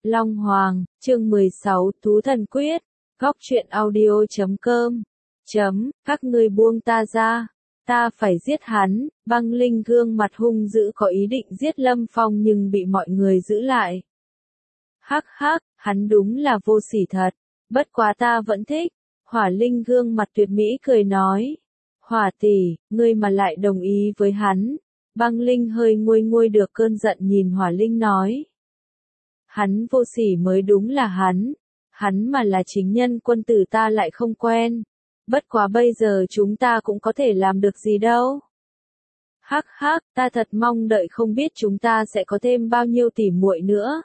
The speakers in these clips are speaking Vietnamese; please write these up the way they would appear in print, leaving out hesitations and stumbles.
Long Hoàng, chương 16, Thú Thần Quyết, Góc truyện audio.com. Các ngươi buông ta ra, ta phải giết hắn. Băng Linh gương mặt hung dữ có ý định giết Lâm Phong nhưng bị mọi người giữ lại. Hắc hắc, hắn đúng là vô sỉ thật, bất quá ta vẫn thích. Hỏa Linh gương mặt tuyệt mỹ cười nói. Hỏa tỷ, ngươi mà lại đồng ý với hắn. Băng Linh hơi nguôi nguôi được cơn giận nhìn Hỏa Linh nói. Hắn vô sỉ mới đúng là hắn mà là chính nhân quân tử ta lại không quen. Bất quá bây giờ chúng ta cũng có thể làm được gì đâu. Hắc hắc, ta thật mong đợi không biết chúng ta sẽ có thêm bao nhiêu tỷ muội nữa.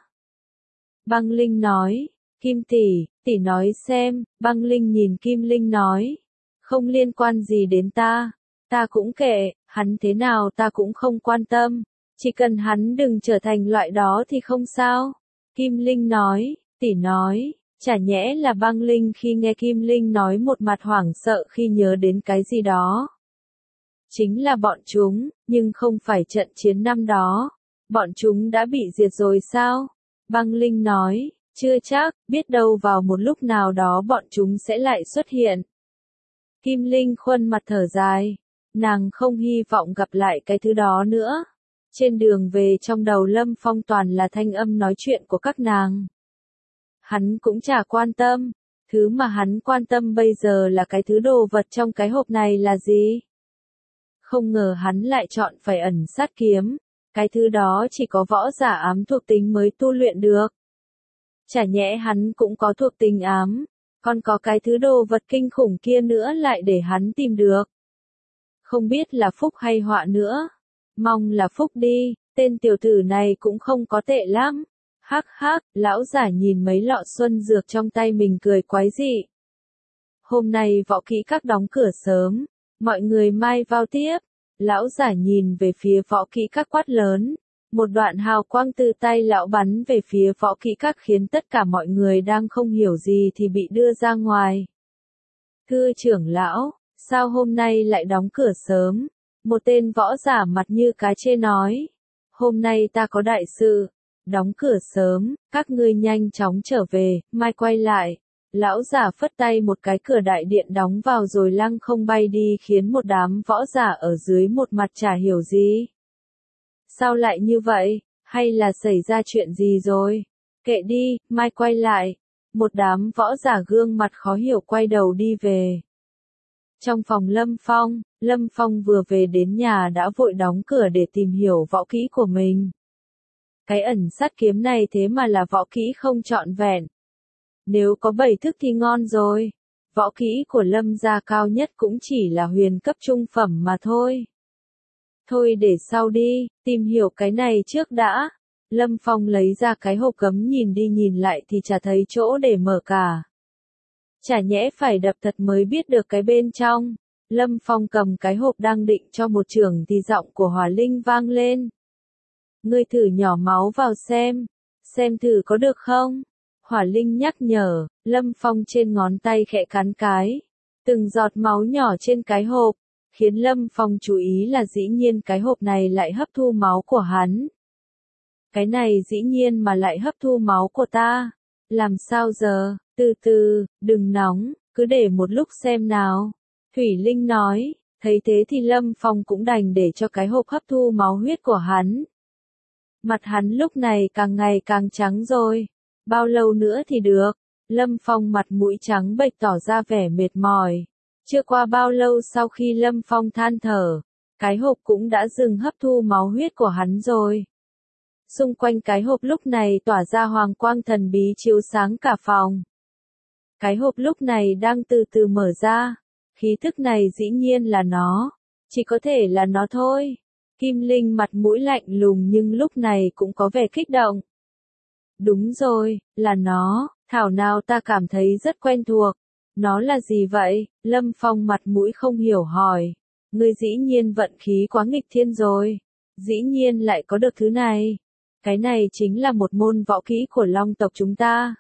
Băng Linh nói, Kim tỷ nói xem. Băng Linh nhìn Kim Linh nói, không liên quan gì đến ta cũng kệ, hắn thế nào ta cũng không quan tâm, chỉ cần hắn đừng trở thành loại đó thì không sao. Kim Linh nói, tỷ nói, chả nhẽ là Băng Linh khi nghe Kim Linh nói một mặt hoảng sợ khi nhớ đến cái gì đó. Chính là bọn chúng, nhưng không phải trận chiến năm đó. Bọn chúng đã bị diệt rồi sao? Băng Linh nói, chưa chắc, biết đâu vào một lúc nào đó bọn chúng sẽ lại xuất hiện. Kim Linh khuôn mặt thở dài, nàng không hy vọng gặp lại cái thứ đó nữa. Trên đường về trong đầu Lâm Phong toàn là thanh âm nói chuyện của các nàng. Hắn cũng chả quan tâm, thứ mà hắn quan tâm bây giờ là cái thứ đồ vật trong cái hộp này là gì. Không ngờ hắn lại chọn phải ẩn sát kiếm, cái thứ đó chỉ có võ giả ám thuộc tính mới tu luyện được. Chả nhẽ hắn cũng có thuộc tính ám, còn có cái thứ đồ vật kinh khủng kia nữa lại để hắn tìm được. Không biết là phúc hay họa nữa. Mong là phúc đi, tên tiểu tử này cũng không có tệ lắm. Hắc hắc, lão giả nhìn mấy lọ xuân dược trong tay mình cười quái dị. Hôm nay võ kỹ các đóng cửa sớm, mọi người mai vào tiếp. Lão giả nhìn về phía võ kỹ các quát lớn. Một đoạn hào quang từ tay lão bắn về phía võ kỹ các khiến tất cả mọi người đang không hiểu gì thì bị đưa ra ngoài. Thưa trưởng lão, sao hôm nay lại đóng cửa sớm? Một tên võ giả mặt như cá chê nói. Hôm nay ta có đại sự. Đóng cửa sớm, các ngươi nhanh chóng trở về, mai quay lại. Lão giả phất tay một cái cửa đại điện đóng vào rồi lăng không bay đi khiến một đám võ giả ở dưới một mặt chả hiểu gì. Sao lại như vậy? Hay là xảy ra chuyện gì rồi? Kệ đi, mai quay lại. Một đám võ giả gương mặt khó hiểu quay đầu đi về. Trong phòng Lâm Phong vừa về đến nhà đã vội đóng cửa để tìm hiểu võ kỹ của mình. Cái ẩn sát kiếm này thế mà là võ kỹ không trọn vẹn. Nếu có 7 thức thì ngon rồi. Võ kỹ của Lâm gia cao nhất cũng chỉ là huyền cấp trung phẩm mà thôi. Thôi để sau đi, tìm hiểu cái này trước đã. Lâm Phong lấy ra cái hộp cấm nhìn đi nhìn lại thì chả thấy chỗ để mở cả. Chả nhẽ phải đập thật mới biết được cái bên trong. Lâm Phong cầm cái hộp đang định cho một chưởng thì giọng của Hỏa Linh vang lên. Ngươi thử nhỏ máu vào xem thử có được không? Hỏa Linh nhắc nhở, Lâm Phong trên ngón tay khẽ cắn cái. Từng giọt máu nhỏ trên cái hộp, khiến Lâm Phong chú ý là dĩ nhiên cái hộp này lại hấp thu máu của hắn. Cái này dĩ nhiên mà lại hấp thu máu của ta. Làm sao giờ? Từ từ, đừng nóng, cứ để một lúc xem nào. Thủy Linh nói, thấy thế thì Lâm Phong cũng đành để cho cái hộp hấp thu máu huyết của hắn. Mặt hắn lúc này càng ngày càng trắng rồi. Bao lâu nữa thì được? Lâm Phong mặt mũi trắng bệch tỏ ra vẻ mệt mỏi. Chưa qua bao lâu sau khi Lâm Phong than thở, cái hộp cũng đã dừng hấp thu máu huyết của hắn rồi. Xung quanh cái hộp lúc này tỏa ra hoàng quang thần bí chiếu sáng cả phòng. Cái hộp lúc này đang từ từ mở ra. Khí thức này dĩ nhiên là nó. Chỉ có thể là nó thôi. Kim Linh mặt mũi lạnh lùng nhưng lúc này cũng có vẻ kích động. Đúng rồi, là nó, thảo nào ta cảm thấy rất quen thuộc. Nó là gì vậy? Lâm Phong mặt mũi không hiểu hỏi. Ngươi dĩ nhiên vận khí quá nghịch thiên rồi. Dĩ nhiên lại có được thứ này. Cái này chính là một môn võ kỹ của Long tộc chúng ta.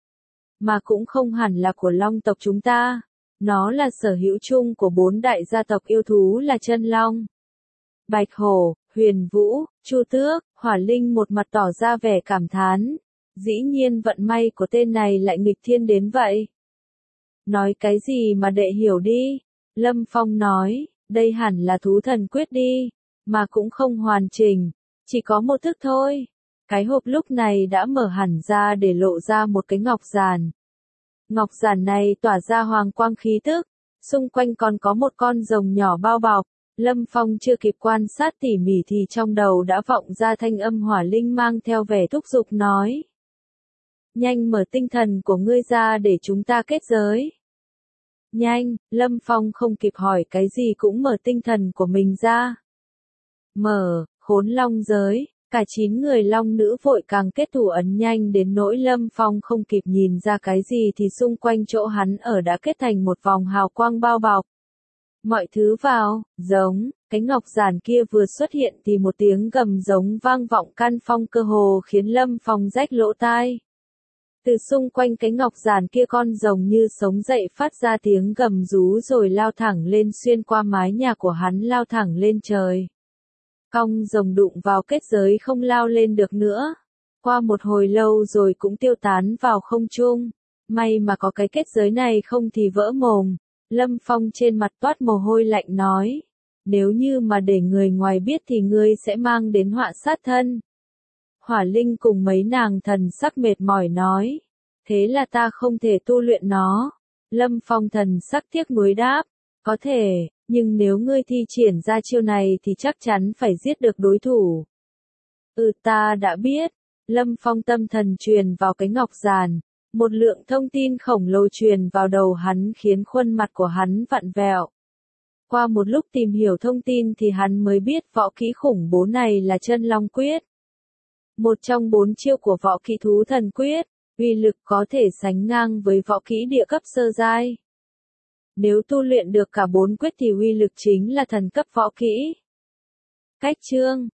Mà cũng không hẳn là của Long tộc chúng ta. Nó là sở hữu chung của 4 đại gia tộc yêu thú là Chân Long, Bạch Hổ, Huyền Vũ, Chu Tước. Hỏa Linh một mặt tỏ ra vẻ cảm thán. Dĩ nhiên vận may của tên này lại nghịch thiên đến vậy. Nói cái gì mà đệ hiểu đi. Lâm Phong nói, đây hẳn là thú thần quyết đi, mà cũng không hoàn chỉnh, chỉ có một thức thôi. Cái hộp lúc này đã mở hẳn ra để lộ ra một cái ngọc giản. Ngọc giản này tỏa ra hoàng quang khí tức, xung quanh còn có một con rồng nhỏ bao bọc. Lâm Phong chưa kịp quan sát tỉ mỉ thì trong đầu đã vọng ra thanh âm Hỏa Linh mang theo vẻ thúc giục nói. Nhanh mở tinh thần của ngươi ra để chúng ta kết giới. Nhanh, Lâm Phong không kịp hỏi cái gì cũng mở tinh thần của mình ra. Mở, Khốn Long giới, cả 9 người long nữ vội càng kết thủ ấn nhanh đến nỗi Lâm Phong không kịp nhìn ra cái gì thì xung quanh chỗ hắn ở đã kết thành một vòng hào quang bao bọc. Mọi thứ vào, giống, cái ngọc giản kia vừa xuất hiện thì một tiếng gầm giống vang vọng căn phòng cơ hồ khiến Lâm Phong rách lỗ tai. Từ xung quanh cái ngọc giản kia con rồng như sống dậy phát ra tiếng gầm rú rồi lao thẳng lên xuyên qua mái nhà của hắn lao thẳng lên trời. Cong rồng đụng vào kết giới không lao lên được nữa. Qua một hồi lâu rồi cũng tiêu tán vào không trung. May mà có cái kết giới này không thì vỡ mồm. Lâm Phong trên mặt toát mồ hôi lạnh nói. Nếu như mà để người ngoài biết thì ngươi sẽ mang đến họa sát thân. Hỏa Linh cùng mấy nàng thần sắc mệt mỏi nói. Thế là ta không thể tu luyện nó. Lâm Phong thần sắc tiếc nuối đáp. Có thể, nhưng nếu ngươi thi triển ra chiêu này thì chắc chắn phải giết được đối thủ. Ta đã biết. Lâm Phong tâm thần truyền vào cái ngọc giản. Một lượng thông tin khổng lồ truyền vào đầu hắn khiến khuôn mặt của hắn vặn vẹo. Qua một lúc tìm hiểu thông tin thì hắn mới biết võ kỹ khủng bố này là Chân Long Quyết. Một trong 4 chiêu của võ kỹ thú thần quyết, uy lực có thể sánh ngang với võ kỹ địa cấp sơ giai. Nếu tu luyện được cả 4 quyết thì uy lực chính là thần cấp võ kỹ. Cách chương